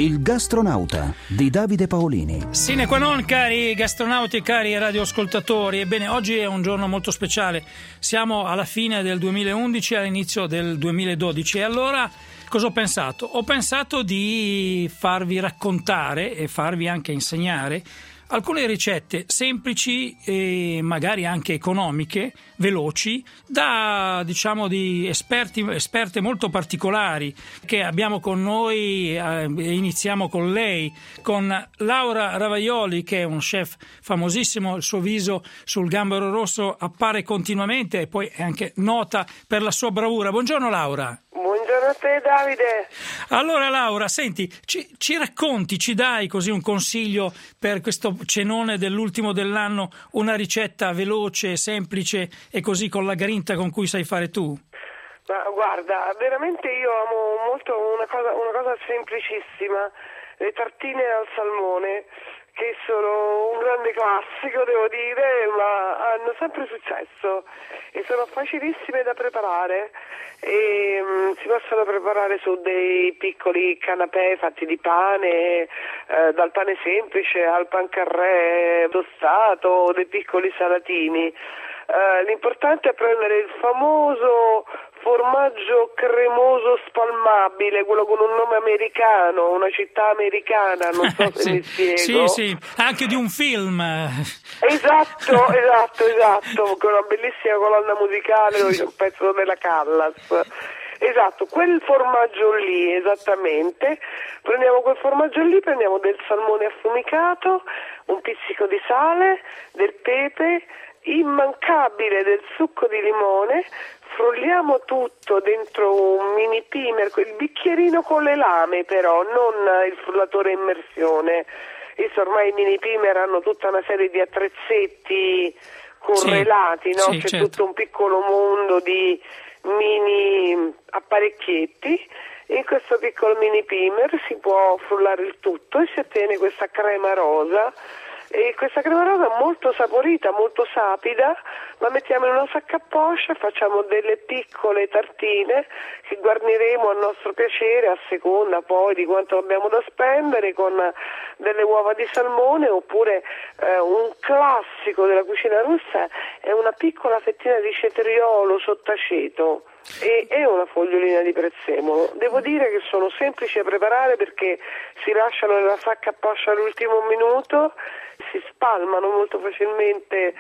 Il gastronauta di Davide Paolini. Sine qua non, cari gastronauti e cari radioascoltatori. Ebbene, oggi è un giorno molto speciale. Siamo alla fine del 2011 e all'inizio del 2012. E allora cosa ho pensato? Ho pensato di farvi raccontare e farvi anche insegnare alcune ricette semplici e magari anche economiche, veloci, da di esperte molto particolari che abbiamo con noi. Iniziamo con lei, con Laura Ravaioli, che è un chef famosissimo. Il suo viso sul gambero rosso appare continuamente e poi è anche nota per la sua bravura. Buongiorno Laura. Buongiorno a te Davide. Allora Laura, senti, ci racconti, ci dai così un consiglio per questo cenone dell'ultimo dell'anno, una ricetta veloce, semplice e così con la grinta con cui sai fare tu? Ma guarda, veramente io amo molto una cosa semplicissima, le tartine al salmone, che sono un grande classico, devo dire, ma hanno sempre successo e sono facilissime da preparare e si possono preparare su dei piccoli canapè fatti di pane, dal pane semplice al pancarré tostato, dei piccoli salatini. L'importante è prendere il famoso formaggio cremoso spalmabile, quello con un nome americano, una città americana, non so se mi spiego. Sì, anche di un film. Esatto, con una bellissima colonna musicale dove c'è un pezzo della Callas. Esatto, quel formaggio lì, esattamente. Prendiamo quel formaggio lì, prendiamo del salmone affumicato, un pizzico di sale, del pepe, immancabile del succo di limone, frulliamo tutto dentro un mini pimer, quel bicchierino con le lame però, non il frullatore a immersione. Visto ormai i mini pimer hanno tutta una serie di attrezzetti correlati, no? C'è certo. Tutto un piccolo mondo di mini apparecchietti. In questo piccolo mini pimer si può frullare il tutto e si ottiene questa crema rosa. E questa crema rosa molto saporita, molto sapida, la mettiamo in una sacca a poscia, facciamo delle piccole tartine che guarniremo a nostro piacere a seconda poi di quanto abbiamo da spendere, con delle uova di salmone, oppure un classico della cucina russa è una piccola fettina di cetriolo sott'aceto e una fogliolina di prezzemolo. Devo dire che sono semplici da preparare perché si lasciano nella sacca a poscia all'ultimo minuto, si spalmano molto facilmente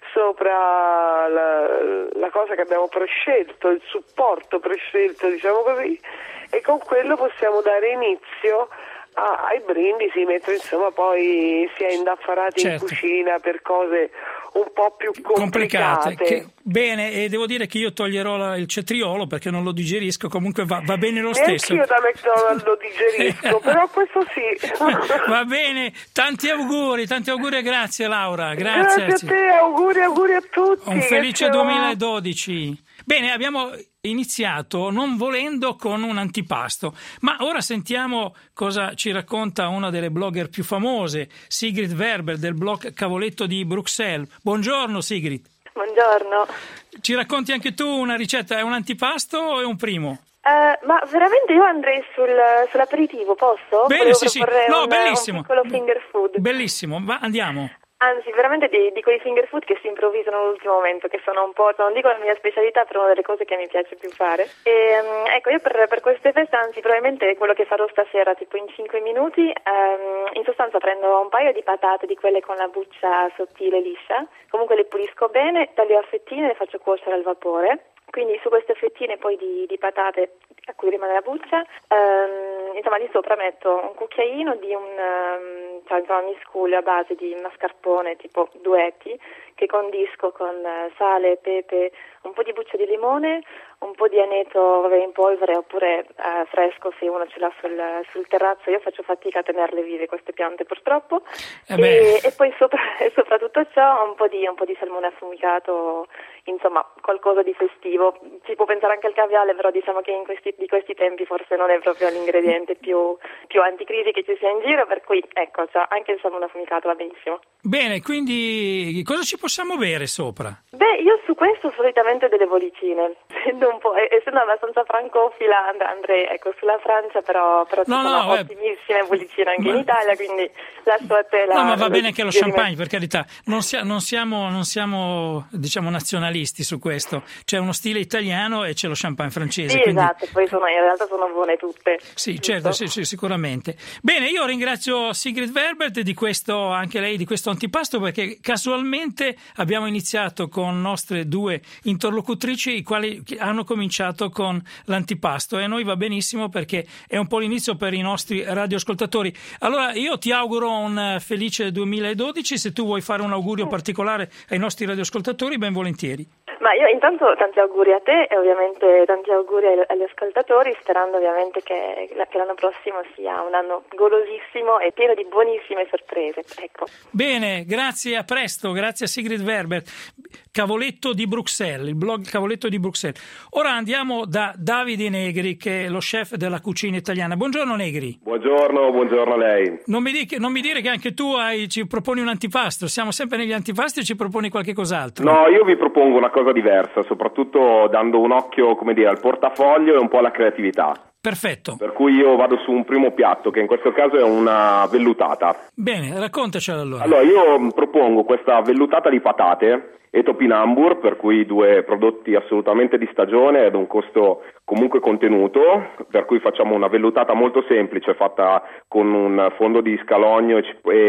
sopra la cosa che abbiamo prescelto, il supporto prescelto, diciamo così, e con quello possiamo dare inizio ai brindisi, mentre insomma poi si è indaffarati in cucina per cose un po' più complicate. Bene, e devo dire che io toglierò il cetriolo perché non lo digerisco, comunque va bene lo stesso. Anch'io da McDonald's lo digerisco, però questo sì. Va bene, tanti auguri e grazie Laura. Grazie a te, auguri a tutti. Un felice 2012. Bene, abbiamo iniziato non volendo con un antipasto, ma ora sentiamo cosa ci racconta una delle blogger più famose, Sigrid Werber del blog Cavoletto di Bruxelles. Buongiorno Sigrid. Buongiorno. Ci racconti anche tu una ricetta? È un antipasto o è un primo? Ma veramente io andrei sull'aperitivo, posso? Bene, sì. No, bellissimo. Un piccolo finger food. Bellissimo, andiamo. Anzi, veramente di quei finger food che si improvvisano all'ultimo momento, che sono un po', non dico la mia specialità, però una delle cose che mi piace più fare. E ecco, io per queste feste, anzi, probabilmente quello che farò stasera, tipo in 5 minuti, in sostanza prendo un paio di patate, di quelle con la buccia sottile liscia, comunque le pulisco bene, taglio a fettine e le faccio cuocere al vapore. Quindi su queste fettine poi di patate a cui rimane la buccia, insomma di sopra metto un cucchiaino di un miscuglio a base di mascarpone tipo duetti che condisco con sale, pepe, un po' di buccia di limone, un po' di aneto in polvere oppure fresco se uno ce l'ha sul terrazzo. Io faccio fatica a tenerle vive queste piante purtroppo. E poi sopra tutto ciò un po' di salmone affumicato, insomma qualcosa di festivo. Si può pensare anche al caviale, però diciamo che di questi tempi forse non è proprio l'ingrediente più anticrisi che ci sia in giro, per cui ecco, cioè, anche il salmone affumicato va benissimo. Bene, quindi cosa ci possiamo bere sopra? Beh, io su questo solitamente delle bollicine. essendo abbastanza francofila andrei sulla Francia, però sono ottimissime bollicine anche in Italia, quindi lascio a te ma va bene anche lo champagne, per carità, non siamo diciamo nazionalisti su questo, c'è uno stile italiano e c'è lo champagne francese. Sì, quindi... esatto, poi in realtà sono buone tutte. Sì, certo, sì, sicuramente. Bene, io ringrazio Sigrid Verbert di questo antipasto, perché casualmente abbiamo iniziato con nostre due interlocutrici, i quali hanno cominciato con l'antipasto, e a noi va benissimo perché è un po' l'inizio per i nostri radioascoltatori. Allora io ti auguro un felice 2012, se tu vuoi fare un augurio particolare ai nostri radioascoltatori, ben volentieri. Ma io intanto tanti auguri a te e ovviamente tanti auguri agli ascoltatori, sperando ovviamente che l'anno prossimo sia un anno golosissimo e pieno di buonissime sorprese. Ecco. Bene, grazie, a presto, grazie a Sigrid Verbert. Cavoletto di Bruxelles, il blog Cavoletto di Bruxelles. Ora andiamo da Davide Negri, che è lo chef della cucina italiana. Buongiorno Negri. Buongiorno a lei. Non mi dire che anche tu ci proponi un antipasto, siamo sempre negli antipasti o ci proponi qualche cos'altro? No, io vi propongo una cosa diversa, soprattutto dando un occhio, al portafoglio e un po' alla creatività. Perfetto. Per cui io vado su un primo piatto, che in questo caso è una vellutata. Bene, raccontacela allora. Allora, io propongo questa vellutata di patate e topinambur, per cui due prodotti assolutamente di stagione ad un costo comunque contenuto, per cui facciamo una vellutata molto semplice fatta con un fondo di scalogno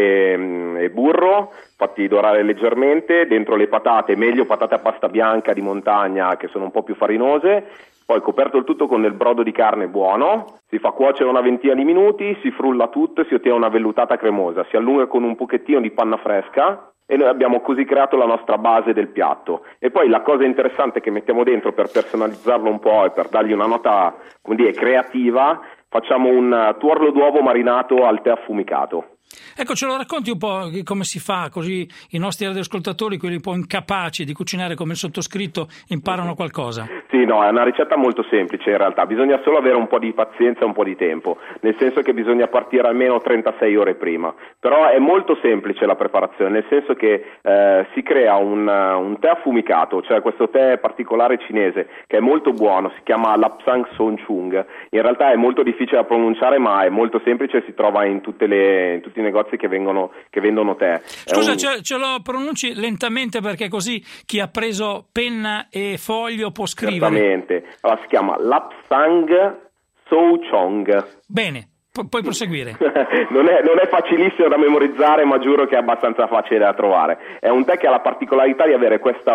e burro fatti dorare leggermente, dentro le patate, meglio patate a pasta bianca di montagna che sono un po' più farinose, poi coperto il tutto con del brodo di carne buono, si fa cuocere una ventina di minuti, si frulla tutto e si ottiene una vellutata cremosa, si allunga con un pochettino di panna fresca e noi abbiamo così creato la nostra base del piatto. E poi la cosa interessante che mettiamo dentro per personalizzarlo un po' e per dargli una nota, creativa, facciamo un tuorlo d'uovo marinato al tè affumicato. Ecco, ce lo racconti un po' come si fa, così i nostri radioascoltatori, quelli un po' incapaci di cucinare come il sottoscritto, imparano qualcosa? Sì, no, è una ricetta molto semplice in realtà, bisogna solo avere un po' di pazienza e un po' di tempo, nel senso che bisogna partire almeno 36 ore prima, però è molto semplice la preparazione, nel senso che si crea un tè affumicato, cioè questo tè particolare cinese che è molto buono, si chiama Lapsang Souchong, in realtà è molto difficile da pronunciare ma è molto semplice, si trova in tutti i negozi che vendono tè. Scusa, ce lo pronunci lentamente perché così chi ha preso penna e foglio può scrivere. Esattamente, allora si chiama Lapsang Souchong. Bene. Puoi proseguire. Non è facilissimo da memorizzare, ma giuro che è abbastanza facile da trovare. È un tè che ha la particolarità di avere questo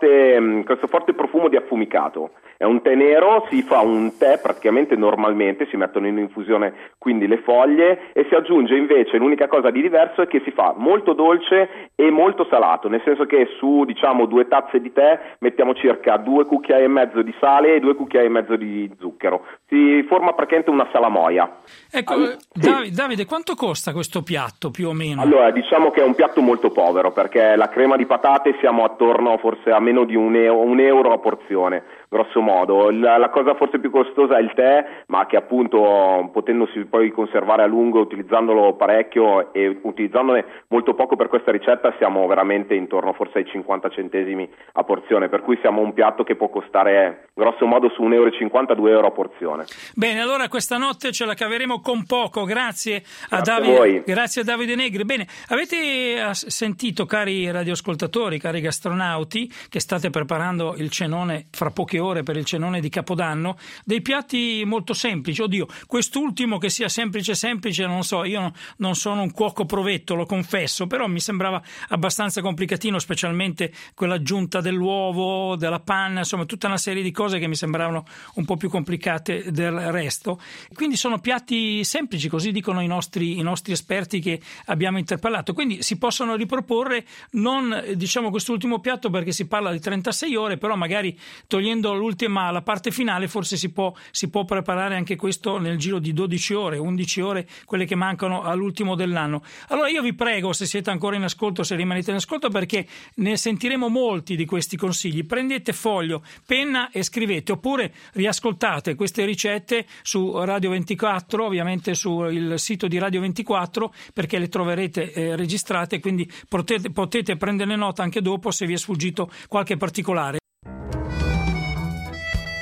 forte profumo di affumicato. È un tè nero, si fa un tè praticamente normalmente, si mettono in infusione quindi le foglie e si aggiunge invece, l'unica cosa di diverso è che si fa molto dolce e molto salato, nel senso che su 2 tazze di tè mettiamo circa 2 cucchiai e mezzo di sale e 2 cucchiai e mezzo di zucchero. Si forma praticamente una salamoia. Ecco, Davide, quanto costa questo piatto più o meno? Allora, diciamo che è un piatto molto povero, perché la crema di patate siamo attorno forse a meno di un euro a porzione, grosso modo. La cosa forse più costosa è il tè, ma che appunto potendosi poi conservare a lungo, utilizzandolo parecchio e utilizzandone molto poco per questa ricetta, siamo veramente intorno forse ai 50 centesimi a porzione, per cui siamo un piatto che può costare grosso modo su 1,50 €, 2 euro a porzione. Bene, allora questa notte ce la caveremo con poco, grazie a Davide Negri. Bene, avete sentito, cari radioascoltatori, cari gastronauti, che state preparando il cenone fra poche ore per il cenone di Capodanno, dei piatti molto semplici. Oddio, quest'ultimo che sia semplice, non so, io non sono un cuoco provetto, lo confesso, però mi sembrava abbastanza complicatino, specialmente quell'aggiunta dell'uovo, della panna, insomma tutta una serie di cose che mi sembravano un po' più complicate del resto. Quindi sono piatti semplici, così dicono i nostri esperti che abbiamo interpellato, quindi si possono riproporre, non quest'ultimo piatto perché si parla di 36 ore, però magari togliendo la parte finale forse si può preparare anche questo nel giro di 12 ore, 11 ore, quelle che mancano all'ultimo dell'anno. Allora io vi prego, se siete ancora in ascolto, se rimanete in ascolto, perché ne sentiremo molti di questi consigli, prendete foglio, penna e scrivete, oppure riascoltate queste ricette su Radio 24, ovviamente sul sito di Radio 24, perché le troverete registrate, quindi potete prendere nota anche dopo se vi è sfuggito qualche particolare.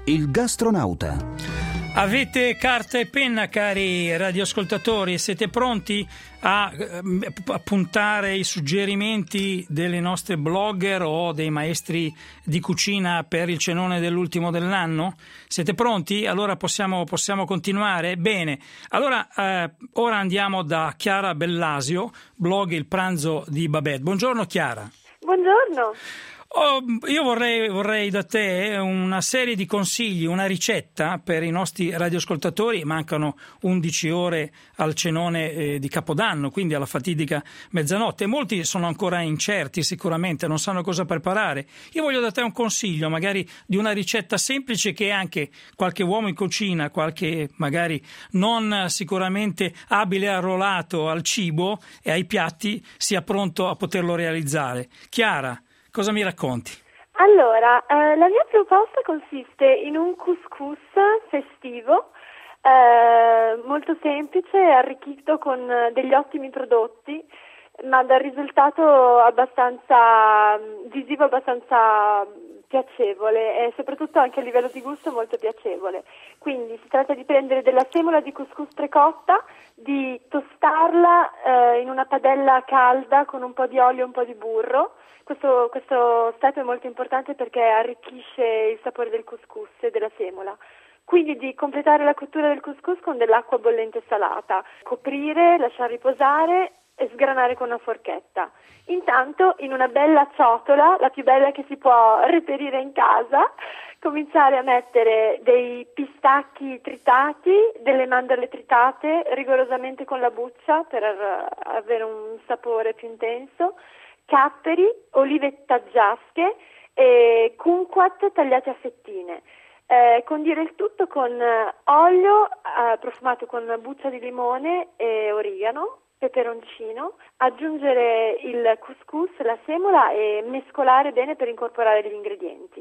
Il gastronauta. Avete carta e penna, cari radioascoltatori? Siete pronti a puntare i suggerimenti delle nostre blogger o dei maestri di cucina per il cenone dell'ultimo dell'anno? Siete pronti? Allora possiamo continuare? Bene, allora ora andiamo da Chiara Bellasio, blog Il Pranzo di Babette. Buongiorno Chiara. Buongiorno. Io vorrei da te una serie di consigli, una ricetta per i nostri radioascoltatori. Mancano 11 ore al cenone di Capodanno, quindi alla fatidica mezzanotte. Molti sono ancora incerti, sicuramente non sanno cosa preparare. Io voglio da te un consiglio, magari di una ricetta semplice che anche qualche uomo in cucina, qualche magari non sicuramente abile arruolato al cibo e ai piatti, sia pronto a poterlo realizzare. Chiara, cosa mi racconti? Allora, la mia proposta consiste in un couscous festivo, molto semplice, arricchito con degli ottimi prodotti, ma dal risultato abbastanza visivo, abbastanza piacevole e soprattutto anche a livello di gusto molto piacevole. Quindi si tratta di prendere della semola di couscous precotta, di tostarla in una padella calda con un po' di olio e un po' di burro. Questo step è molto importante perché arricchisce il sapore del couscous e della semola. Quindi di completare la cottura del couscous con dell'acqua bollente salata, coprire, lasciare riposare e sgranare con una forchetta. Intanto in una bella ciotola, la più bella che si può reperire in casa, cominciare a mettere dei pistacchi tritati, delle mandorle tritate rigorosamente con la buccia per avere un sapore più intenso, capperi, olive taggiasche e kumquat tagliati a fettine. Condire il tutto con olio profumato con buccia di limone e origano, peperoncino, aggiungere il couscous, la semola e mescolare bene per incorporare gli ingredienti.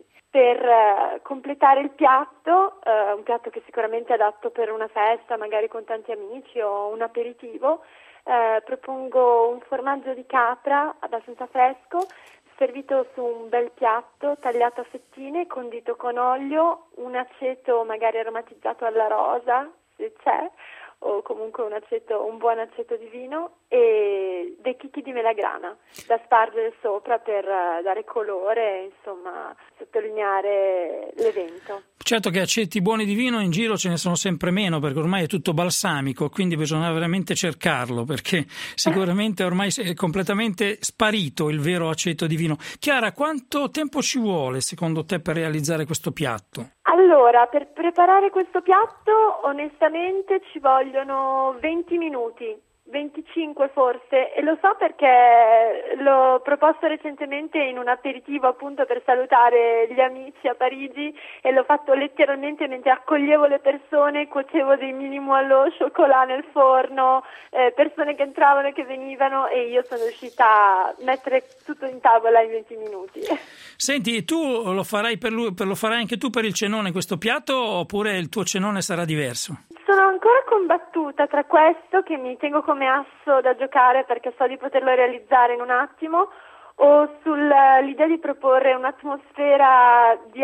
Per completare il piatto, un piatto che sicuramente è adatto per una festa, magari con tanti amici o un aperitivo, propongo un formaggio di capra abbastanza fresco, servito su un bel piatto, tagliato a fettine, condito con olio, un aceto magari aromatizzato alla rosa, se c'è, o comunque un buon aceto di vino e dei chicchi di melagrana da spargere sopra per dare colore, insomma, sottolineare l'evento. Certo che aceti buoni di vino in giro ce ne sono sempre meno, perché ormai è tutto balsamico, quindi bisogna veramente cercarlo, perché sicuramente ormai è completamente sparito il vero aceto di vino. Chiara, quanto tempo ci vuole secondo te per realizzare questo piatto? Allora, per preparare questo piatto onestamente ci vogliono 20 minuti. 25 forse, e lo so perché l'ho proposto recentemente in un aperitivo appunto per salutare gli amici a Parigi e l'ho fatto letteralmente mentre accoglievo le persone, cuocevo dei mini moelleux au chocolat nel forno, persone che entravano e che venivano, e io sono riuscita a mettere tutto in tavola in 20 minuti. Senti, tu lo farai lo farai anche tu per il cenone questo piatto, oppure il tuo cenone sarà diverso? Sono ancora combattuta tra questo, che mi tengo come asso da giocare perché so di poterlo realizzare in un attimo, o sull'idea di proporre un'atmosfera di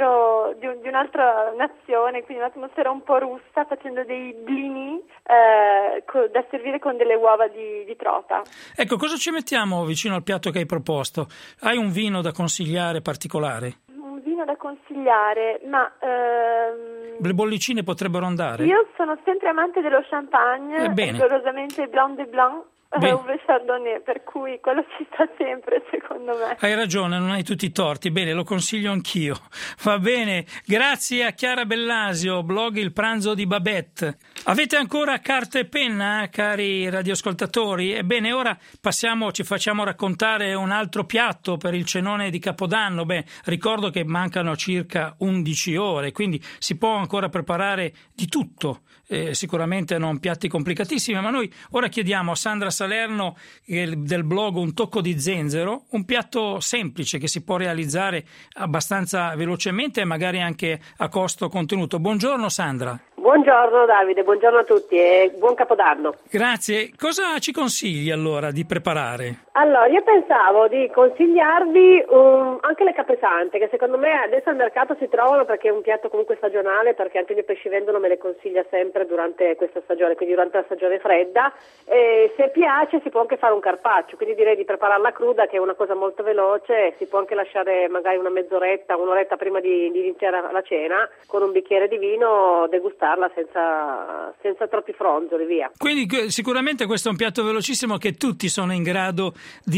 un'altra nazione, quindi un'atmosfera un po' russa, facendo dei blini da servire con delle uova di trota. Ecco, cosa ci mettiamo vicino al piatto che hai proposto? Hai un vino da consigliare particolare? Un vino da consigliare, ma le bollicine potrebbero andare? Io sono sempre amante dello champagne, rigorosamente Blanc de Blanc, Uve Chardonnay, per cui quello ci sta sempre, secondo me. Hai ragione, non hai tutti i torti. Bene, lo consiglio anch'io. Va bene, grazie a Chiara Bellasio, blog Il Pranzo di Babette. Avete ancora carta e penna, cari radioascoltatori? Ebbene, ora ci facciamo raccontare un altro piatto per il cenone di Capodanno. Ricordo che mancano circa 11 ore, quindi si può ancora preparare di tutto. Sicuramente non piatti complicatissimi, ma noi ora chiediamo a Sandra Salerno del blog Un Tocco di Zenzero un piatto semplice che si può realizzare abbastanza velocemente e magari anche a costo contenuto. Buongiorno Sandra. Buongiorno Davide, buongiorno a tutti e buon Capodanno. Grazie. Cosa ci consigli allora di preparare? Allora, io pensavo di consigliarvi anche le capesante, che secondo me adesso al mercato si trovano perché è un piatto comunque stagionale, perché anche il mio pescivendolo me le consiglia sempre durante questa stagione, quindi durante la stagione fredda. E se piace si può anche fare un carpaccio, quindi direi di prepararla cruda, che è una cosa molto veloce, si può anche lasciare magari una mezz'oretta, un'oretta prima di iniziare la cena, con un bicchiere di vino, degustarla senza troppi fronzoli, via. Quindi sicuramente questo è un piatto velocissimo che tutti sono in grado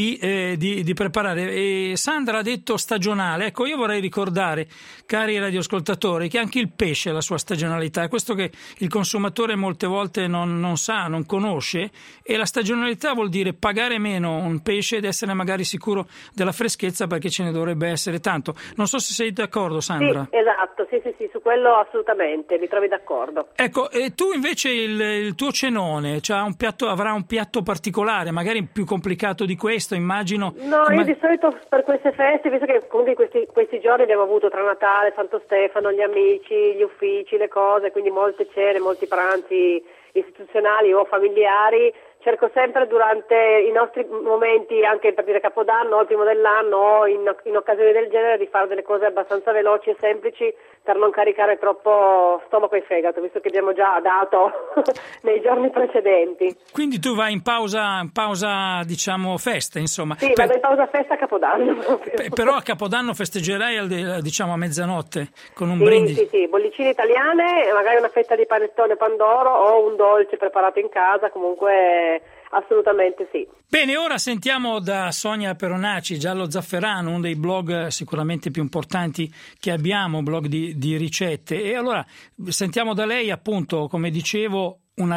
di preparare. E Sandra ha detto stagionale. Ecco, io vorrei ricordare, cari radioascoltatori, che anche il pesce ha la sua stagionalità, è questo che il consumatore molte volte non sa, non conosce, e la stagionalità vuol dire pagare meno un pesce ed essere magari sicuro della freschezza, perché ce ne dovrebbe essere tanto. Non so se sei d'accordo, Sandra. Sì, esatto, sì, su quello assolutamente, mi trovi d'accordo. Ecco, e tu invece il tuo cenone avrà un piatto particolare, magari più complicato di questo, immagino. No, io di solito per queste feste, visto che comunque questi giorni abbiamo avuto tra Natale, Santo Stefano, gli amici, gli uffici, le cose, quindi molte cene, molti pranzi istituzionali o familiari, cerco sempre durante i nostri momenti, anche per dire Capodanno o il primo dell'anno o in occasioni del genere, di fare delle cose abbastanza veloci e semplici per non caricare troppo stomaco e fegato, visto che abbiamo già dato nei giorni precedenti. Quindi tu vai in pausa diciamo festa, insomma. Sì, vado in pausa festa a Capodanno. Però a Capodanno festeggerai diciamo a mezzanotte con un brindisi. Sì, bollicine italiane e magari una fetta di panettone pandoro o un dolce preparato in casa, comunque assolutamente sì. Bene, ora sentiamo da Sonia Peronaci, Giallo Zafferano, uno dei blog sicuramente più importanti che abbiamo, blog di ricette, e allora sentiamo da lei, appunto, come dicevo, una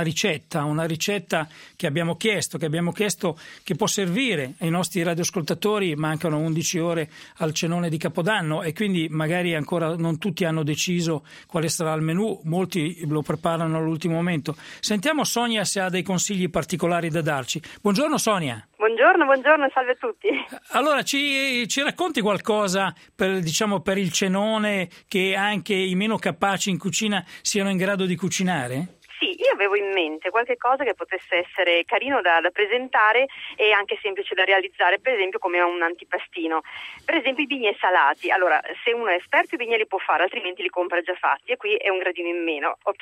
ricetta che abbiamo chiesto che può servire ai nostri radioascoltatori. Mancano 11 ore al cenone di Capodanno e quindi magari ancora non tutti hanno deciso quale sarà il menù, molti lo preparano all'ultimo momento. Sentiamo Sonia se ha dei consigli particolari da darci. Buongiorno Sonia. Buongiorno, salve a tutti. Allora ci racconti qualcosa per il cenone, che anche i meno capaci in cucina siano in grado di cucinare? Sì, io avevo in mente qualche cosa che potesse essere carino da presentare e anche semplice da realizzare, per esempio come un antipastino. Per esempio i bignè salati. Allora, se uno è esperto i bignè li può fare, altrimenti li compra già fatti e qui è un gradino in meno, ok?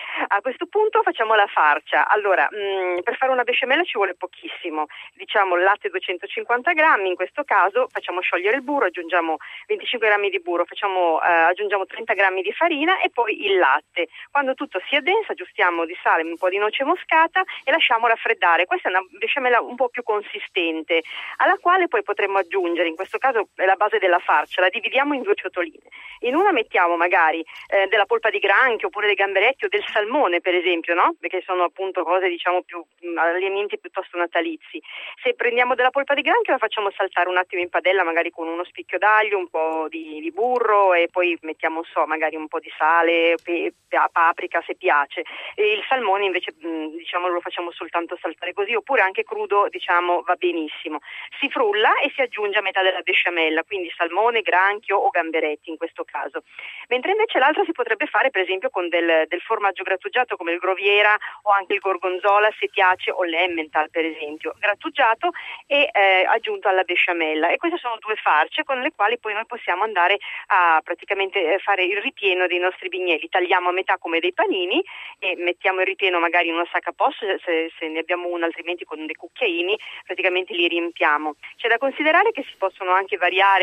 A questo punto facciamo la farcia. Allora, per fare una besciamella ci vuole pochissimo, diciamo latte 250 grammi, in questo caso facciamo sciogliere il burro, aggiungiamo 25 grammi di burro, aggiungiamo 30 grammi di farina e poi il latte. Quando tutto si addensa, aggiustiamo di sale, un po' di noce moscata e lasciamo raffreddare. Questa è una besciamella un po' più consistente, alla quale poi potremmo aggiungere, in questo caso è la base della farcia, la dividiamo in 2 ciotoline. In una mettiamo magari della polpa di granchio oppure dei gamberetti o del salmone, per esempio, no? Perché sono appunto cose diciamo più alimenti piuttosto natalizi. Se prendiamo della polpa di granchio la facciamo saltare un attimo in padella, magari con uno spicchio d'aglio, un po' di burro e poi mettiamo magari un po' di sale, paprika se piace. E il salmone invece diciamo lo facciamo soltanto saltare così, oppure anche crudo diciamo va benissimo. Si frulla e si aggiunge a metà della besciamella, quindi salmone, granchio o gamberetti in questo caso. Mentre invece l'altra si potrebbe fare per esempio con del formaggio grattugiato come il Groviera o anche il Gorgonzola se piace, o l'Emmental per esempio, grattugiato e aggiunto alla besciamella. E queste sono 2 farce con le quali poi noi possiamo andare a praticamente fare il ripieno dei nostri bignè. Li tagliamo a metà come dei panini e mettiamo il ripieno magari in una sacca post se ne abbiamo una, altrimenti con dei cucchiaini praticamente li riempiamo. C'è da considerare che si possono anche variare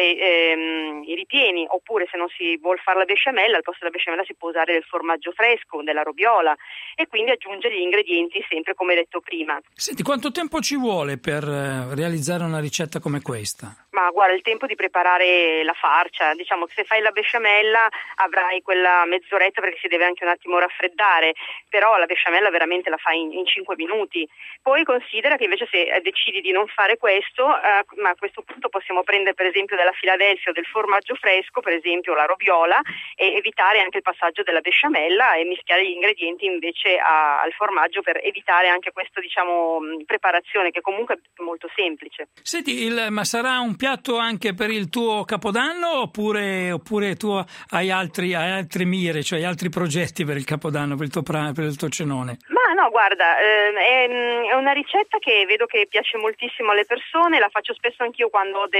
i ripieni, oppure se non si vuol fare la besciamella, al posto della besciamella si può usare del formaggio fresco, della roviola, e quindi aggiungere gli ingredienti sempre come detto prima. Senti, quanto tempo ci vuole per realizzare una ricetta come questa? Ma guarda, il tempo di preparare la farcia, diciamo che se fai la besciamella avrai quella mezz'oretta perché si deve anche un attimo raffreddare. però la besciamella veramente la fai in 5 minuti. Poi considera che invece se decidi di non fare questo, ma a questo punto possiamo prendere per esempio della Philadelphia o del formaggio fresco, per esempio la roviola, e evitare anche il passaggio della besciamella e mischiare gli ingredienti invece al formaggio per evitare anche questa preparazione che comunque è molto semplice. Senti, ma sarà un piatto anche per il tuo Capodanno oppure tu hai altri mire, cioè hai altri progetti per il Capodanno, per il tuo cenone? Ma no, guarda, è una ricetta che vedo che piace moltissimo alle persone, la faccio spesso anch'io quando ho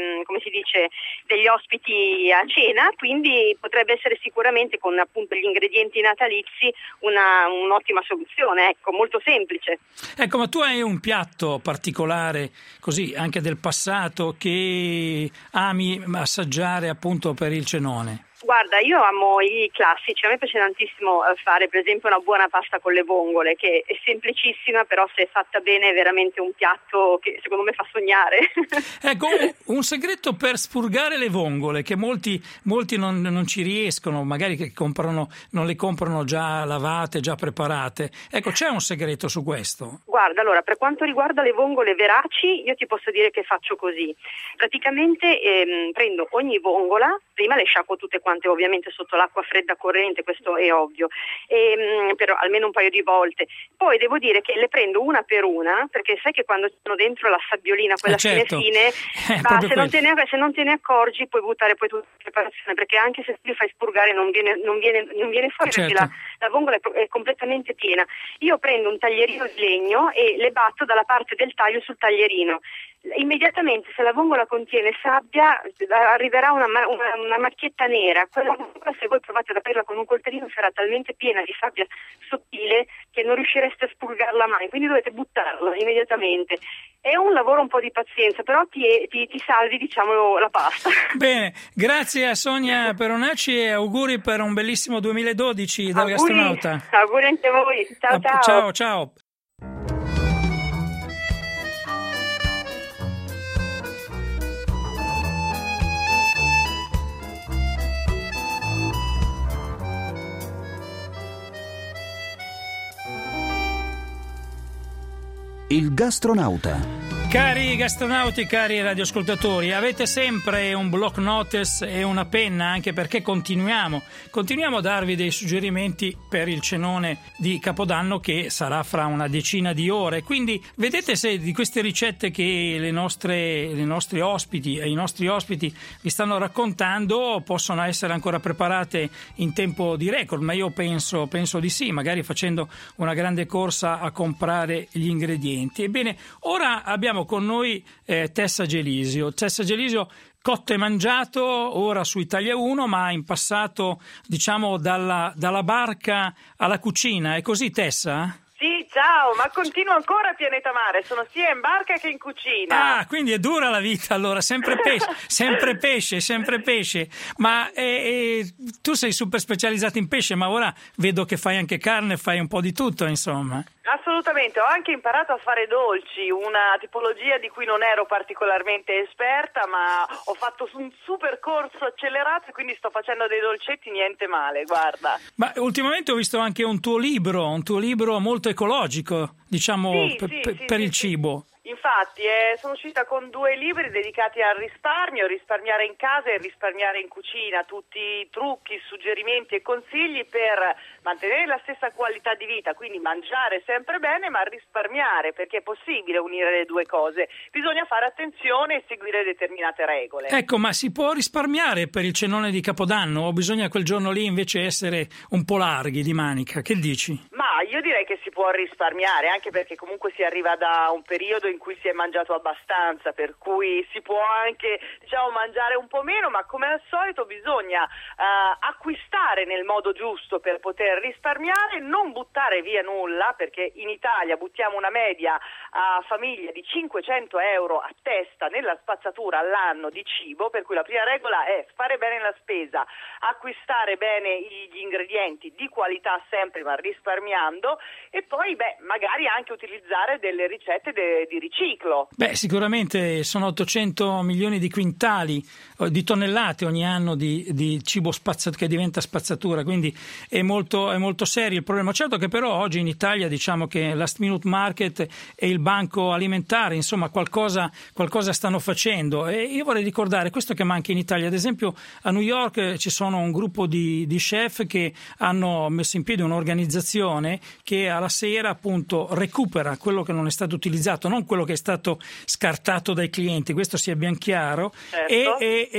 degli ospiti a cena, quindi potrebbe essere sicuramente con appunto gli ingredienti natalizi un'ottima soluzione, ecco, molto semplice. Ecco, ma tu hai un piatto particolare, così anche del passato, che ami assaggiare appunto per il cenone? Guarda, io amo i classici, a me piace tantissimo fare per esempio una buona pasta con le vongole, che è semplicissima, però se è fatta bene è veramente un piatto che secondo me fa sognare. Ecco, un segreto per spurgare le vongole, che molti non ci riescono, magari che non le comprano già lavate, già preparate. Ecco, c'è un segreto su questo? Guarda, allora, per quanto riguarda le vongole veraci, io ti posso dire che faccio così. Praticamente prendo ogni vongola, prima le sciacquo tutte quante ovviamente sotto l'acqua fredda corrente, questo è ovvio, però almeno un paio di volte. Poi devo dire che le prendo una per una, perché sai che quando sono dentro la sabbiolina, quella certo. fine, se non te ne accorgi puoi buttare poi tutta la preparazione, perché anche se li fai spurgare non viene fuori, certo. Perché la vongola è completamente piena. Io prendo un taglierino di legno e le batto dalla parte del taglio sul taglierino. Immediatamente, se la vongola contiene sabbia, arriverà una macchietta nera. Quella vongola, se voi provate ad aprirla con un coltellino, sarà talmente piena di sabbia sottile che non riuscireste a spurgarla mai, quindi dovete buttarla immediatamente. È un lavoro un po' di pazienza, però ti salvi, la pasta. Bene, grazie a Sonia Peronacci e auguri per un bellissimo 2012 dal Gastronauta. Auguri anche a voi. Ciao. Ciao. Il Gastronauta. Cari gastronauti, cari radioascoltatori, avete sempre un block notice e una penna, anche perché continuiamo a darvi dei suggerimenti per il cenone di Capodanno che sarà fra una decina di ore. Quindi vedete se di queste ricette che i nostri ospiti vi stanno raccontando possono essere ancora preparate in tempo di record, ma io penso di sì, magari facendo una grande corsa a comprare gli ingredienti. Ebbene, ora abbiamo con noi Tessa Gelisio, cotto e mangiato, ora su Italia 1, ma in passato dalla barca alla cucina. È così, Tessa? Sì, ciao, ma continuo ancora a Pianeta Mare, sono sia in barca che in cucina. Ah, quindi è dura la vita allora, sempre pesce. Ma tu sei super specializzato in pesce, ma ora vedo che fai anche carne, fai un po' di tutto, insomma. Assolutamente, ho anche imparato a fare dolci, una tipologia di cui non ero particolarmente esperta, ma ho fatto un super corso accelerato e quindi sto facendo dei dolcetti niente male, guarda. Ma ultimamente ho visto anche un tuo libro molto ecologico, per il cibo. Infatti sono uscita con 2 libri dedicati al risparmiare in casa e risparmiare in cucina, tutti i trucchi, suggerimenti e consigli per mantenere la stessa qualità di vita, quindi mangiare sempre bene ma risparmiare, perché è possibile unire le due cose, bisogna fare attenzione e seguire determinate regole. Ecco, ma si può risparmiare per il cenone di Capodanno o bisogna quel giorno lì invece essere un po' larghi di manica? Che dici? Ma io direi che si può risparmiare, anche perché comunque si arriva da un periodo in cui si è mangiato abbastanza, per cui si può anche mangiare un po' meno, ma come al solito bisogna acquistare nel modo giusto per poter risparmiare, non buttare via nulla, perché in Italia buttiamo una media a famiglia di 500 euro a testa nella spazzatura all'anno di cibo, per cui la prima regola è fare bene la spesa, acquistare bene gli ingredienti di qualità sempre ma risparmiando, e poi magari anche utilizzare delle ricette di riciclo. Sicuramente sono 800 milioni di quintali di tonnellate ogni anno di cibo che diventa spazzatura, quindi è molto serio il problema. Certo che però oggi in Italia diciamo che Last Minute Market e il banco alimentare insomma qualcosa stanno facendo, e io vorrei ricordare questo che manca in Italia. Ad esempio a New York ci sono un gruppo di chef che hanno messo in piedi un'organizzazione che alla sera appunto recupera quello che non è stato utilizzato, non quello che è stato scartato dai clienti, questo sia ben chiaro, certo.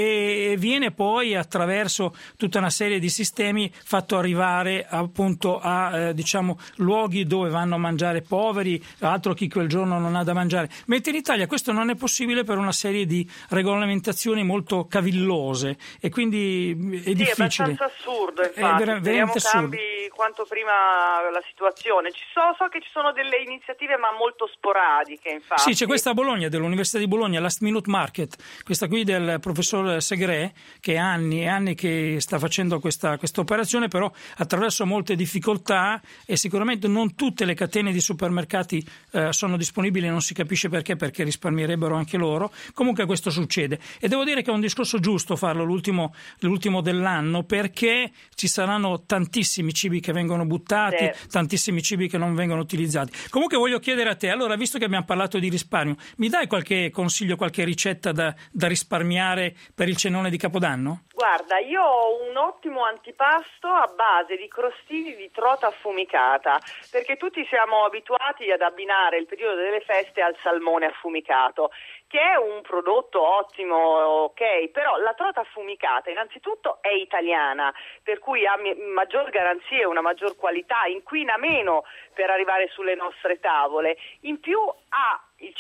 e viene poi attraverso tutta una serie di sistemi fatto arrivare appunto a diciamo luoghi dove vanno a mangiare poveri, altro chi quel giorno non ha da mangiare, mentre in Italia questo non è possibile per una serie di regolamentazioni molto cavillose, e quindi è difficile. È abbastanza assurdo, infatti. Speriamo cambi quanto prima la situazione. So che ci sono delle iniziative ma molto sporadiche, infatti. Sì, c'è questa a Bologna, dell'Università di Bologna, Last Minute Market, questa qui del professor Segre, che ha anni e anni che sta facendo questa operazione, però attraverso molte difficoltà, e sicuramente non tutte le catene di supermercati sono disponibili, non si capisce perché risparmierebbero anche loro. Comunque questo succede, e devo dire che è un discorso giusto farlo l'ultimo dell'anno, perché ci saranno tantissimi cibi che vengono buttati, tantissimi cibi che non vengono utilizzati. Comunque voglio chiedere a te, allora, visto che abbiamo parlato di risparmio, mi dai qualche consiglio, qualche ricetta da risparmiare per il cenone di Capodanno? Guarda, io ho un ottimo antipasto a base di crostini di trota affumicata, perché tutti siamo abituati ad abbinare il periodo delle feste al salmone affumicato, che è un prodotto ottimo, ok, però la trota affumicata innanzitutto è italiana, per cui ha maggior garanzie, una maggior qualità, inquina meno per arrivare sulle nostre tavole, in più ha il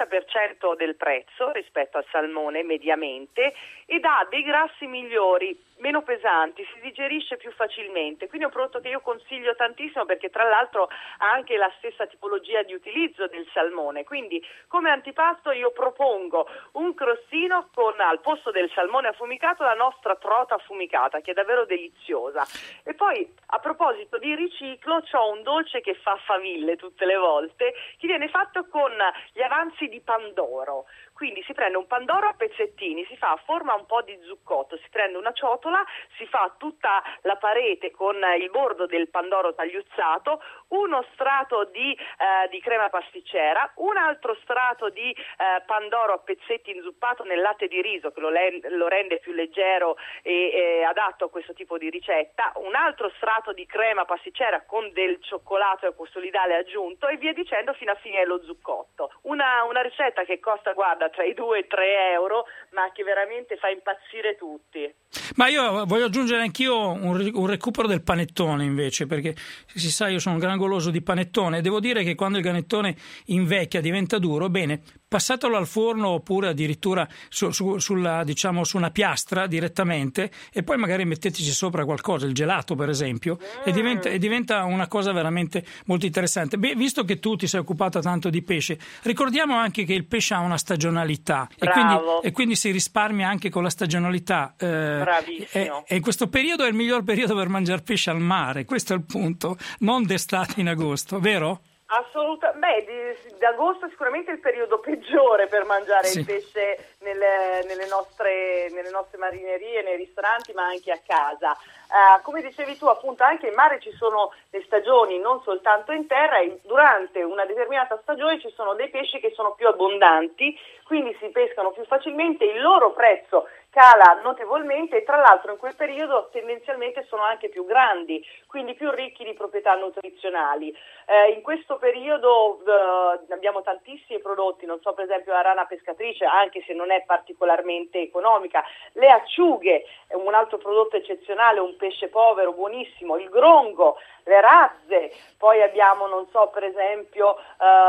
50% del prezzo rispetto al salmone mediamente, ed ha dei grassi migliori, meno pesanti, si digerisce più facilmente, quindi è un prodotto che io consiglio tantissimo, perché tra l'altro ha anche la stessa tipologia di utilizzo del salmone. Quindi come antipasto io propongo un crostino con al posto del salmone affumicato la nostra trota affumicata, che è davvero deliziosa. E poi a proposito di riciclo, c'ho un dolce che fa faville tutte le volte, che viene fatto con gli avanzi di pandoro. Quindi si prende un pandoro a pezzettini, si fa a forma un po' di zuccotto, si prende una ciotola, si fa tutta la parete con il bordo del pandoro tagliuzzato, uno strato di crema pasticcera, un altro strato di pandoro a pezzetti inzuppato nel latte di riso, che lo rende più leggero e adatto a questo tipo di ricetta, un altro strato di crema pasticcera con del cioccolato solidale aggiunto, e via dicendo fino a finire lo zuccotto. Una ricetta che costa, guarda, tra i 2 e i 3 euro, ma che veramente fa impazzire tutti. Ma io voglio aggiungere anch'io un recupero del panettone invece, perché si sa, io sono un gran goloso di panettone, e devo dire che quando il panettone invecchia, diventa duro, bene, passatelo al forno oppure addirittura sulla, diciamo, su una piastra direttamente, e poi magari metteteci sopra qualcosa, il gelato per esempio, e diventa una cosa veramente molto interessante. Beh, visto che tu ti sei occupata tanto di pesce, ricordiamo anche che il pesce ha una stagionalità, e quindi si risparmia anche con la stagionalità. Bravissimo. E in questo periodo è il miglior periodo per mangiare pesce al mare, questo è il punto, non d'estate in agosto, vero? Assolutamente, d'agosto è sicuramente il periodo peggiore per mangiare il pesce nelle nostre marinerie, nei ristoranti, ma anche a casa. Come dicevi tu, appunto, anche in mare ci sono le stagioni, non soltanto in terra, e durante una determinata stagione ci sono dei pesci che sono più abbondanti, quindi si pescano più facilmente, il loro prezzo cala notevolmente, e tra l'altro in quel periodo tendenzialmente sono anche più grandi, quindi più ricchi di proprietà nutrizionali. In questo periodo abbiamo tantissimi prodotti, non so, per esempio la rana pescatrice, anche se non è particolarmente economica, le acciughe, un altro prodotto eccezionale, un pesce povero buonissimo, il grongo, le razze, poi abbiamo, non so, per esempio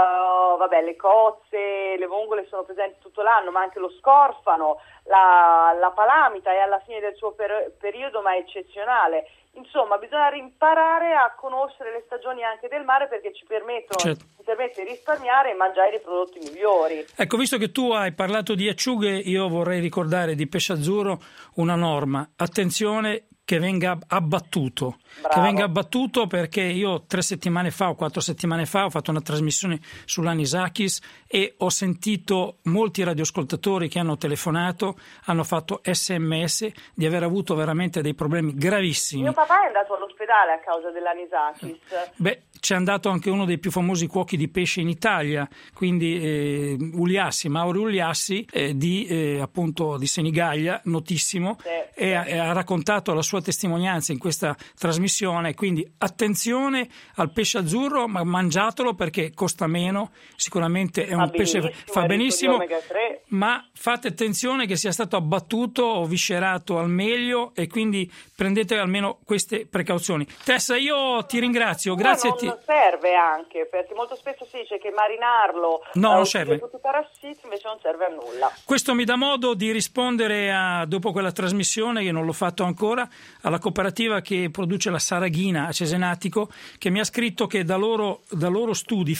le cozze, le vongole sono presenti tutto l'anno, ma anche lo scorfano, la palamita è alla fine del suo periodo, ma è eccezionale. Insomma, bisogna imparare a conoscere le stagioni anche del mare, perché ci permette di risparmiare e mangiare dei prodotti migliori. Ecco, visto che tu hai parlato di acciughe, io vorrei ricordare di Pesce Azzurro una norma. Attenzione, che venga abbattuto. Bravo. Che venga abbattuto, perché io 3 settimane fa o 4 settimane fa ho fatto una trasmissione sull'anisakis e ho sentito molti radioascoltatori che hanno telefonato, hanno fatto SMS di aver avuto veramente dei problemi gravissimi. Mio papà è andato all'ospedale a causa dell'anisakis. Beh, c'è andato anche uno dei più famosi cuochi di pesce in Italia, quindi Mauro Uliassi, appunto di Senigallia, notissimo, e ha raccontato la sua testimonianza in questa trasmissione. Quindi attenzione al pesce azzurro, ma mangiatelo perché costa meno, sicuramente è un pesce, fa benissimo, ma fate attenzione che sia stato abbattuto o viscerato al meglio, e quindi prendete almeno queste precauzioni. Tessa, io ti ringrazio, grazie. Non serve anche, perché molto spesso si dice che marinarlo non serve. Tutti i parassiti, invece non serve a nulla. Questo mi dà modo di rispondere dopo quella trasmissione, che non l'ho fatto ancora, alla cooperativa che produce la Saraghina a Cesenatico, che mi ha scritto che da loro studi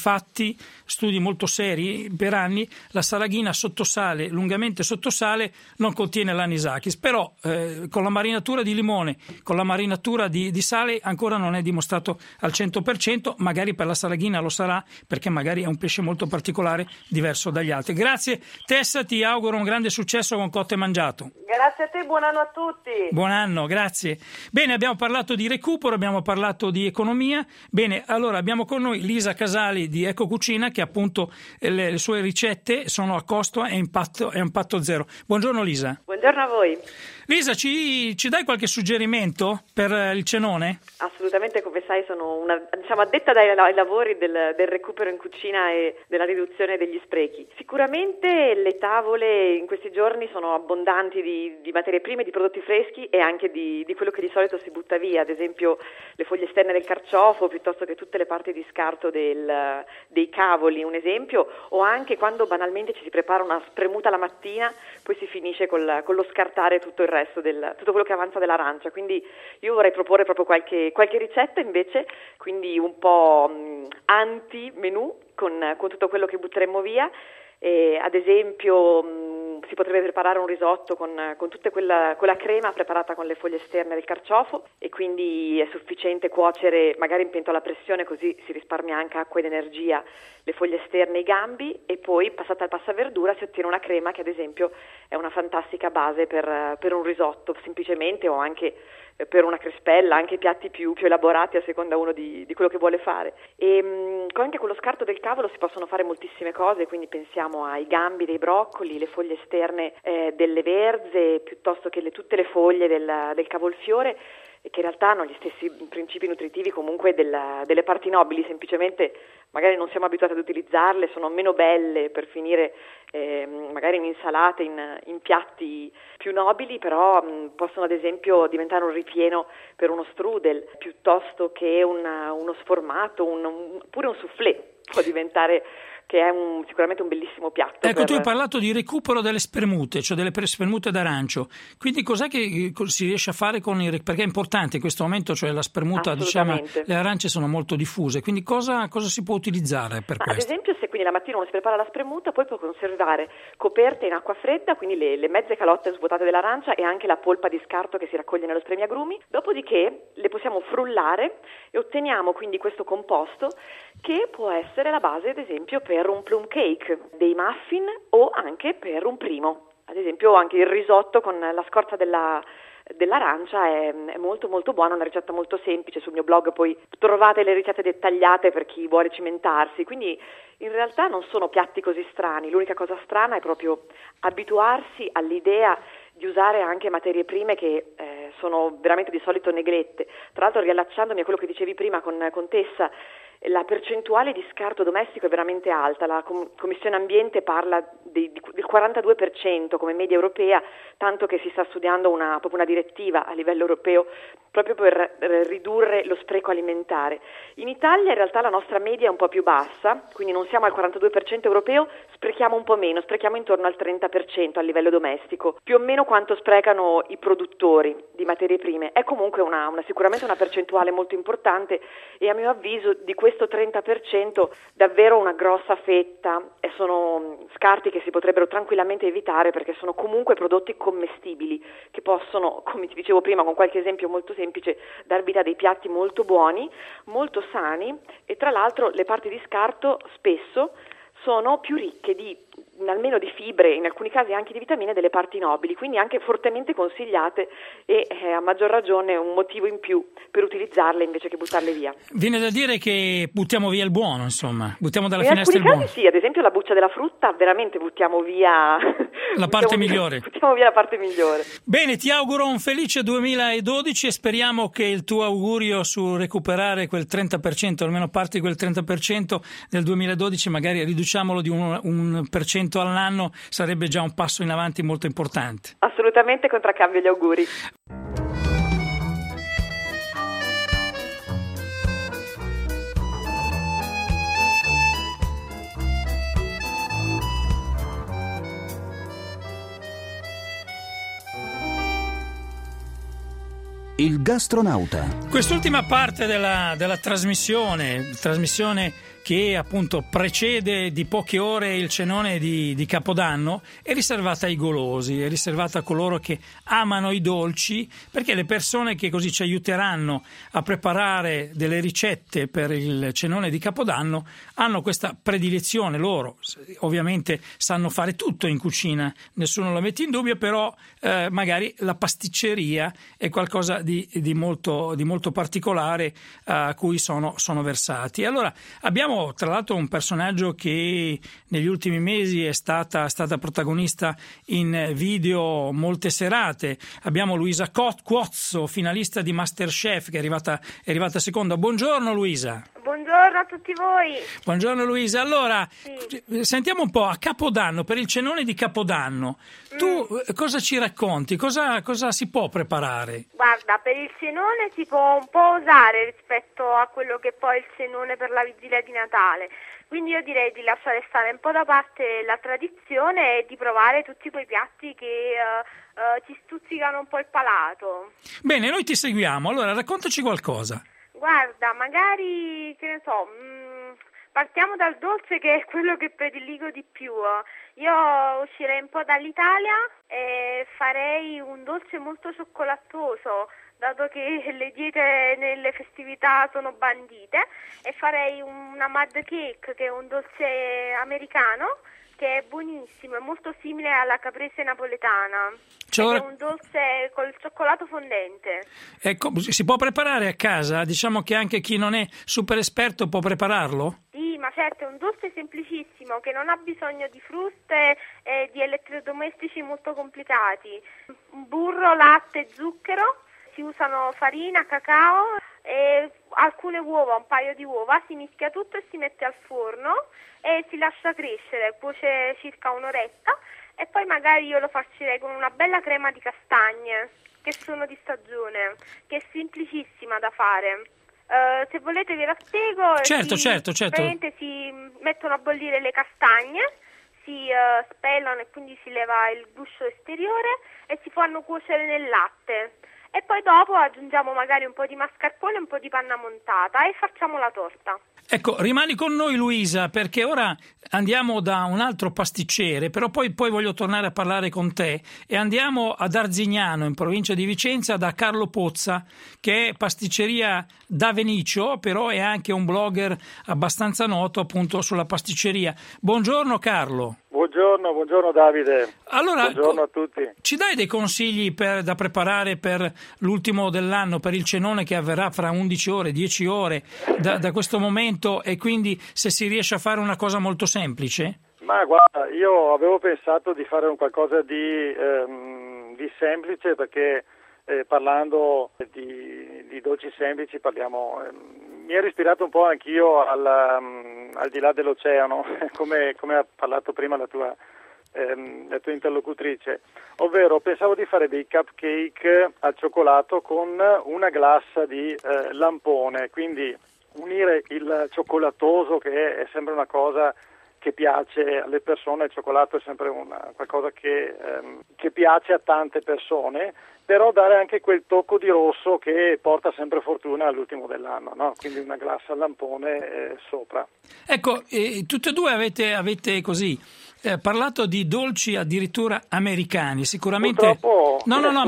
molto seri per anni, la Saraghina sottosale, lungamente sottosale, non contiene l'anisakis, però con la marinatura di limone, con la marinatura di sale ancora non è dimostrato al 100%, magari per la Saraghina lo sarà, perché magari è un pesce molto particolare, diverso dagli altri. Grazie Tessa, ti auguro un grande successo con Cotto e Mangiato. Grazie a te, buon anno a tutti. Buon anno, grazie. Bene, abbiamo parlato di recupero, abbiamo parlato di economia. Bene, allora abbiamo con noi Lisa Casali di Eco Cucina, che appunto le sue ricette sono a costo e impatto zero. Buongiorno Lisa. Buongiorno a voi. Lisa, ci dai qualche suggerimento per il cenone? Assolutamente, come sai sono addetta ai lavori del recupero in cucina e della riduzione degli sprechi. Sicuramente le tavole in questi giorni sono abbondanti di materie prime, di prodotti freschi e anche di quello che di solito si butta via, ad esempio le foglie esterne del carciofo, piuttosto che tutte le parti di scarto dei cavoli, un esempio, o anche quando banalmente ci si prepara una spremuta la mattina, poi si finisce con lo scartare tutto il resto tutto quello che avanza dell'arancia. Quindi io vorrei proporre proprio qualche ricetta invece, quindi un po' anti-menù con tutto quello che butteremmo via. Ad esempio si potrebbe preparare un risotto con tutta quella crema preparata con le foglie esterne del carciofo, e quindi è sufficiente cuocere magari in pentola a pressione, così si risparmia anche acqua ed energia, le foglie esterne e i gambi, e poi passata al passaverdura si ottiene una crema che ad esempio è una fantastica base per un risotto semplicemente, o anche per una crespella, anche piatti più elaborati a seconda uno di quello che vuole fare. E anche con lo scarto del cavolo si possono fare moltissime cose, quindi pensiamo ai gambi dei broccoli, le foglie esterne delle verze, piuttosto che tutte le foglie del cavolfiore, che in realtà hanno gli stessi principi nutritivi comunque delle parti nobili, semplicemente magari non siamo abituati ad utilizzarle, sono meno belle per finire magari in insalate, in piatti più nobili, però possono ad esempio diventare un ripieno per uno strudel, piuttosto che uno sformato, pure un soufflé può diventare, che è sicuramente un bellissimo piatto. Ecco, tu hai parlato di recupero delle spermute, cioè delle spermute d'arancio. Quindi cos'è che si riesce a fare perché è importante in questo momento, cioè la spermuta, diciamo, le arance sono molto diffuse, quindi cosa si può utilizzare per questo? Ad esempio, se quindi la mattina uno si prepara la spremuta, poi può conservare coperte in acqua fredda, quindi le mezze calotte svuotate dell'arancia e anche la polpa di scarto che si raccoglie nello spremiagrumi, dopodiché le possiamo frullare e otteniamo quindi questo composto che può essere la base ad esempio per un plum cake, dei muffin o anche per un primo. Ad esempio anche il risotto con la scorza dell'arancia è molto molto buona, una ricetta molto semplice. Sul mio blog poi trovate le ricette dettagliate per chi vuole cimentarsi, quindi in realtà non sono piatti così strani. L'unica cosa strana è proprio abituarsi all'idea di usare anche materie prime che sono veramente di solito neglette. Tra l'altro, riallacciandomi a quello che dicevi prima con Tessa, la percentuale di scarto domestico è veramente alta. La Commissione Ambiente parla del 42% come media europea, tanto che si sta studiando proprio una direttiva a livello europeo proprio per ridurre lo spreco alimentare. In Italia in realtà la nostra media è un po' più bassa, quindi non siamo al 42% europeo, sprechiamo un po' meno, sprechiamo intorno al 30% a livello domestico, più o meno quanto sprecano i produttori di materie prime. È comunque sicuramente una percentuale molto importante e a mio avviso di questo 30% davvero una grossa fetta e sono scarti che si potrebbero tranquillamente evitare perché sono comunque prodotti commestibili che possono, come ti dicevo prima con qualche esempio molto semplice, dar vita a dei piatti molto buoni, molto sani e tra l'altro le parti di scarto spesso sono più ricche almeno di fibre, in alcuni casi anche di vitamine delle parti nobili, quindi anche fortemente consigliate e a maggior ragione un motivo in più per utilizzarle invece che buttarle via. Viene da dire che buttiamo via il buono, insomma, buttiamo dalla finestra il buono. In alcuni casi sì, ad esempio la buccia della frutta veramente buttiamo via la parte migliore. Buttiamo via la parte migliore. Bene, ti auguro un felice 2012 e speriamo che il tuo augurio su recuperare quel 30%, almeno parte di quel 30% nel 2012, magari riduciamolo di un % all'anno, sarebbe già un passo in avanti molto importante. Assolutamente, contraccambio gli auguri. Il gastronauta. Quest'ultima parte della trasmissione che appunto precede di poche ore il cenone di Capodanno, è riservata ai golosi, è riservata a coloro che amano i dolci, perché le persone che così ci aiuteranno a preparare delle ricette per il cenone di Capodanno hanno questa predilezione. Loro ovviamente sanno fare tutto in cucina, nessuno lo mette in dubbio, però magari la pasticceria è qualcosa di molto particolare a cui sono versati. Allora abbiamo tra l'altro un personaggio che negli ultimi mesi è stata protagonista in video molte serate. Abbiamo Luisa Cuozzo, finalista di Masterchef, che è arrivata seconda. Buongiorno Luisa. Buongiorno a tutti voi. Buongiorno Luisa. Allora, sentiamo un po', a Capodanno, per il cenone di Capodanno, tu cosa ci racconti? Cosa si può preparare? Guarda, per il cenone si può un po' osare rispetto a quello che poi è il cenone per la vigilia di Natale. Quindi io direi di lasciare stare un po' da parte la tradizione e di provare tutti quei piatti che ci stuzzicano un po' il palato. Bene, noi ti seguiamo. Allora, raccontaci qualcosa. Guarda, magari, che ne so, partiamo dal dolce, che è quello che prediligo di più. Io uscirei un po' dall'Italia e farei un dolce molto cioccolatoso, dato che le diete nelle festività sono bandite, e farei una mud cake, che è un dolce americano che è buonissimo, è molto simile alla caprese napoletana. È un dolce col cioccolato fondente. Ecco, si può preparare a casa? Diciamo che anche chi non è super esperto può prepararlo? Sì, ma certo, è un dolce semplicissimo che non ha bisogno di fruste e di elettrodomestici molto complicati. Burro, latte, zucchero, si usano farina, cacao e alcune uova, un paio di uova, si mischia tutto e si mette al forno e si lascia crescere, cuoce circa un'oretta e poi magari io lo farcirei con una bella crema di castagne che sono di stagione, che è semplicissima da fare. Se volete ve la spiego. Certo. Si mettono a bollire le castagne, si spellano e quindi si leva il guscio esteriore e si fanno cuocere nel latte. E poi dopo aggiungiamo magari un po' di mascarpone e un po' di panna montata e facciamo la torta. Ecco, rimani con noi Luisa, perché ora andiamo da un altro pasticcere, però poi voglio tornare a parlare con te e andiamo ad Arzignano, in provincia di Vicenza, da Carlo Pozza, che è pasticceria da Venicio, però è anche un blogger abbastanza noto appunto sulla pasticceria. Buongiorno Carlo. Buongiorno Davide. Allora, buongiorno a tutti. Ci dai dei consigli da preparare per l'ultimo dell'anno, per il cenone che avverrà fra 11 ore, 10 ore da questo momento, e quindi se si riesce a fare una cosa molto semplice? Ma guarda, io avevo pensato di fare un qualcosa di semplice, perché parlando di dolci semplici mi ero ispirato un po' anch'io al di là dell'oceano, come ha parlato prima la tua la tua interlocutrice, ovvero pensavo di fare dei cupcake al cioccolato con una glassa di lampone, quindi unire il cioccolatoso, che è sempre una cosa che piace alle persone. Il cioccolato è sempre qualcosa che piace a tante persone, però dare anche quel tocco di rosso che porta sempre fortuna all'ultimo dell'anno, no? Quindi una glassa al lampone sopra. Ecco, tutte e due avete così parlato di dolci addirittura americani, sicuramente. Purtroppo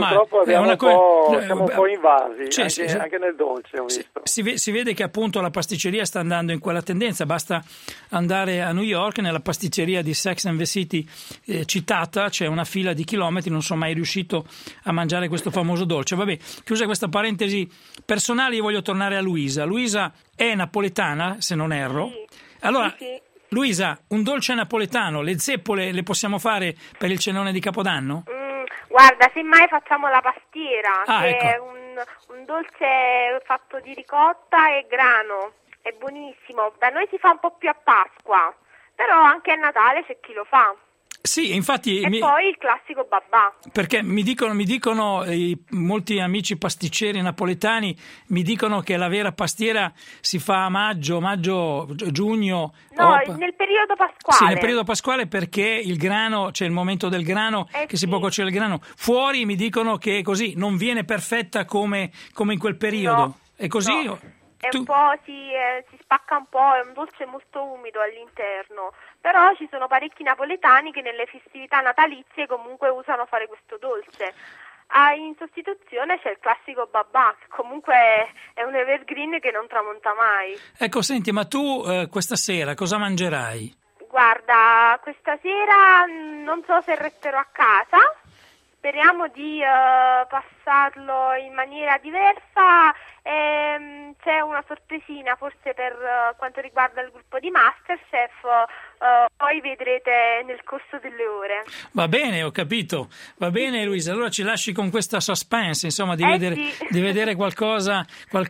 siamo un po' invasi, anche nel dolce ho visto. Si vede che appunto la pasticceria sta andando in quella tendenza, basta andare a New York, nella pasticceria di Sex and the City citata, c'è una fila di chilometri, non sono mai riuscito a mangiare questo famoso dolce. Vabbè, chiusa questa parentesi personale, io voglio tornare a Luisa. Luisa è napoletana, se non erro. Sì. Allora, sì. Luisa, un dolce napoletano, le zeppole le possiamo fare per il cenone di Capodanno? Guarda, semmai facciamo la pastiera, che ecco. è un dolce fatto di ricotta e grano, è buonissimo. Da noi si fa un po' più a Pasqua, però anche a Natale c'è chi lo fa. Sì, infatti. Poi il classico babà. Perché mi dicono molti amici pasticceri napoletani, mi dicono che la vera pastiera si fa a maggio, giugno. No, nel periodo pasquale. Sì, nel periodo pasquale, perché il grano, c'è il momento del grano, che si può cuocere il grano. Fuori mi dicono che così non viene perfetta come in quel periodo. No, è così? No. È un po' si spacca un po', è un dolce molto umido all'interno, però ci sono parecchi napoletani che nelle festività natalizie comunque usano fare questo dolce. In sostituzione c'è il classico babà, che comunque è un evergreen che non tramonta mai. Ecco, senti, ma tu questa sera cosa mangerai? Guarda, questa sera non so se resterò a casa, speriamo di passarlo in maniera diversa. C'è una sorpresina forse per quanto riguarda il gruppo di Masterchef, poi vedrete nel corso delle ore. Va bene, ho capito. Va bene, Luisa, allora ci lasci con questa suspense, insomma, di vedere qualcosa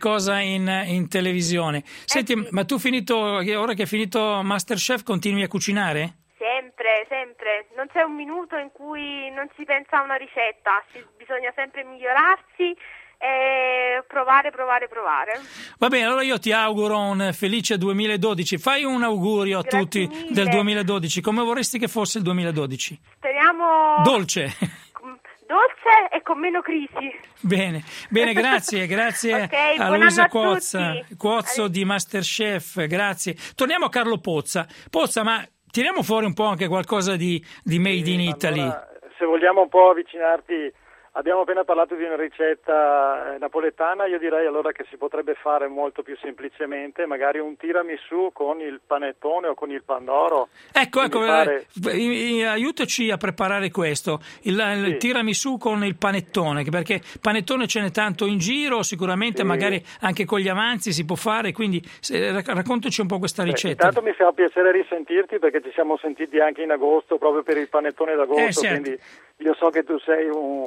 in televisione. Senti, ma tu ora che hai finito Masterchef continui a cucinare? Sempre, non c'è un minuto in cui non si pensa a una ricetta, bisogna sempre migliorarsi e provare. Va bene, allora io ti auguro un felice 2012, fai un augurio a tutti del 2012, come vorresti che fosse il 2012? Speriamo dolce e con meno crisi. Bene, grazie okay, a Luisa Cuozzo di Masterchef, grazie. Torniamo a Carlo Pozza, ma tiriamo fuori un po' anche qualcosa di Made in Italy. Allora, se vogliamo un po' avvicinarti, abbiamo appena parlato di una ricetta napoletana, io direi allora che si potrebbe fare molto più semplicemente, magari un tiramisù con il panettone o con il pandoro. Ecco, aiutaci a preparare questo, il tiramisù con il panettone, perché panettone ce n'è tanto in giro, sicuramente magari anche con gli avanzi si può fare, quindi raccontaci un po' questa ricetta. Intanto mi fa piacere risentirti, perché ci siamo sentiti anche in agosto proprio per il panettone d'agosto, certo. Quindi io so che tu sei un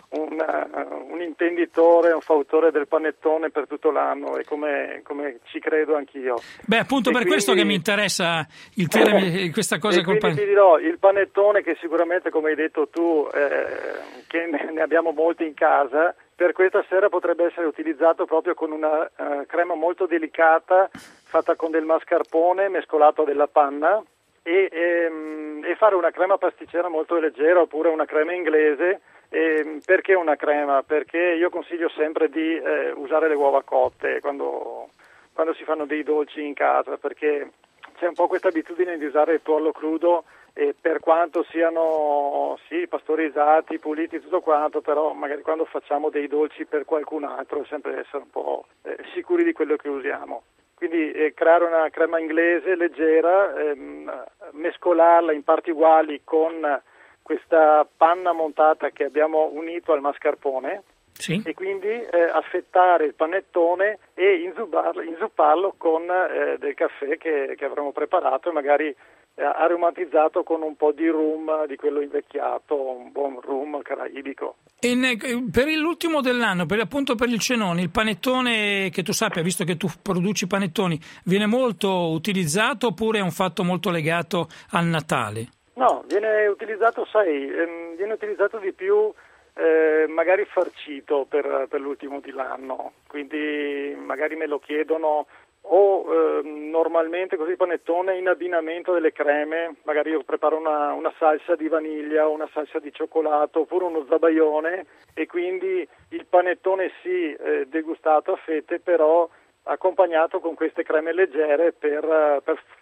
intenditore, un fautore del panettone per tutto l'anno, e come ci credo anchio. Beh, appunto per questo che mi interessa questa cosa col panettone. Ti dirò, il panettone, che sicuramente, come hai detto tu, che ne abbiamo molti in casa, per questa sera potrebbe essere utilizzato proprio con una crema molto delicata, fatta con del mascarpone mescolato a della panna, e fare una crema pasticcera molto leggera, oppure una crema inglese. Perché una crema? Perché io consiglio sempre di usare le uova cotte quando si fanno dei dolci in casa, perché c'è un po' questa abitudine di usare il tuorlo crudo, per quanto siano pastorizzati, puliti, tutto quanto, però magari quando facciamo dei dolci per qualcun altro è sempre essere un po' sicuri di quello che usiamo. Quindi creare una crema inglese leggera, mescolarla in parti uguali con questa panna montata che abbiamo unito al mascarpone, e quindi affettare il panettone e inzupparlo con del caffè che avremo preparato, e magari aromatizzato con un po' di rum, di quello invecchiato, un buon rum caraibico. Per l'ultimo dell'anno, appunto per il cenone, il panettone, che tu sappia, visto che tu produci panettoni, viene molto utilizzato, oppure è un fatto molto legato al Natale? No, viene utilizzato, viene utilizzato di più magari farcito per l'ultimo dell'anno, quindi magari me lo chiedono o normalmente così panettone in abbinamento delle creme, magari io preparo una salsa di vaniglia, una salsa di cioccolato oppure uno zabaione e quindi il panettone degustato a fette, però accompagnato con queste creme leggere per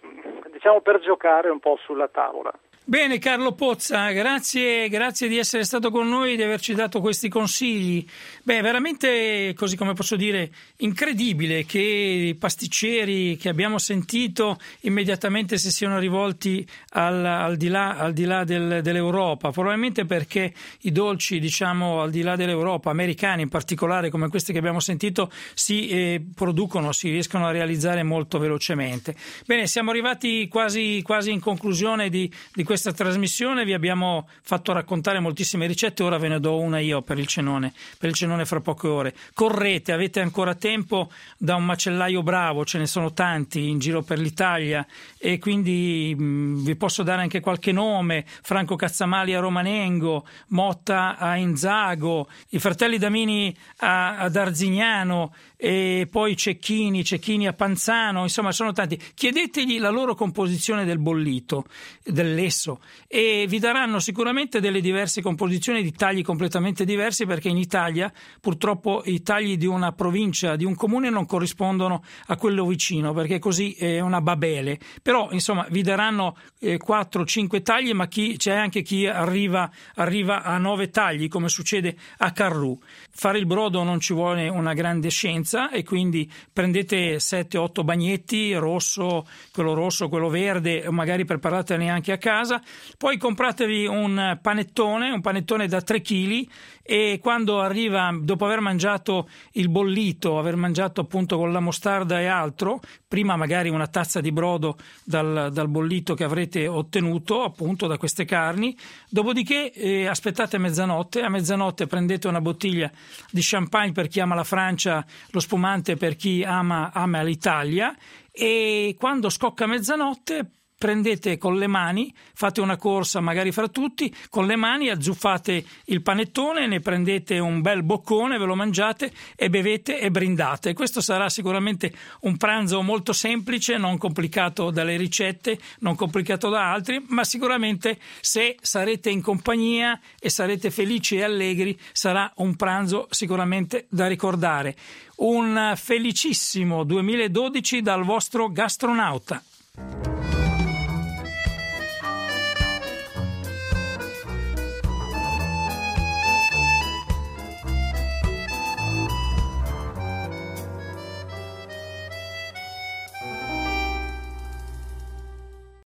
giocare un po' sulla tavola. Bene, Carlo Pozza, grazie di essere stato con noi, di averci dato questi consigli. Veramente, così come posso dire, incredibile che i pasticceri che abbiamo sentito immediatamente si siano rivolti al di là dell'Europa, probabilmente perché i dolci, diciamo, al di là dell'Europa, americani in particolare, come questi che abbiamo sentito, si riescono a realizzare molto velocemente. Bene, siamo arrivati quasi in conclusione di questa trasmissione. Vi abbiamo fatto raccontare moltissime ricette, ora ve ne do una io per il cenone fra poche ore. Correte, avete ancora tempo da un macellaio bravo, ce ne sono tanti in giro per l'Italia e quindi vi posso dare anche qualche nome: Franco Cazzamali a Romanengo, Motta a Inzago, i fratelli Damini ad Arzignano e poi Cecchini a Panzano, insomma sono tanti. Chiedetegli la loro composizione del bollito, del lesso, e vi daranno sicuramente delle diverse composizioni di tagli completamente diversi, perché in Italia purtroppo i tagli di una provincia, di un comune, non corrispondono a quello vicino, perché così è una babele. Però insomma vi daranno 4-5 tagli, ma c'è anche chi arriva a 9 tagli, come succede a Carrù. Fare il brodo non ci vuole una grande scienza, e quindi prendete 7-8 bagnetti, quello verde, magari preparateli anche a casa. Poi compratevi un panettone da 3 kg, e quando arriva, dopo aver mangiato il bollito, aver mangiato appunto con la mostarda e altro, prima magari una tazza di brodo dal bollito che avrete ottenuto appunto da queste carni, dopodiché aspettate mezzanotte. A mezzanotte prendete una bottiglia di champagne per chi ama la Francia, lo spumante per chi ama l'Italia, e quando scocca mezzanotte prendete con le mani, fate una corsa magari fra tutti, con le mani azzuffate il panettone, ne prendete un bel boccone, ve lo mangiate e bevete e brindate. Questo sarà sicuramente un pranzo molto semplice, non complicato dalle ricette, non complicato da altri, ma sicuramente, se sarete in compagnia e sarete felici e allegri, sarà un pranzo sicuramente da ricordare. Un felicissimo 2012 dal vostro gastronauta.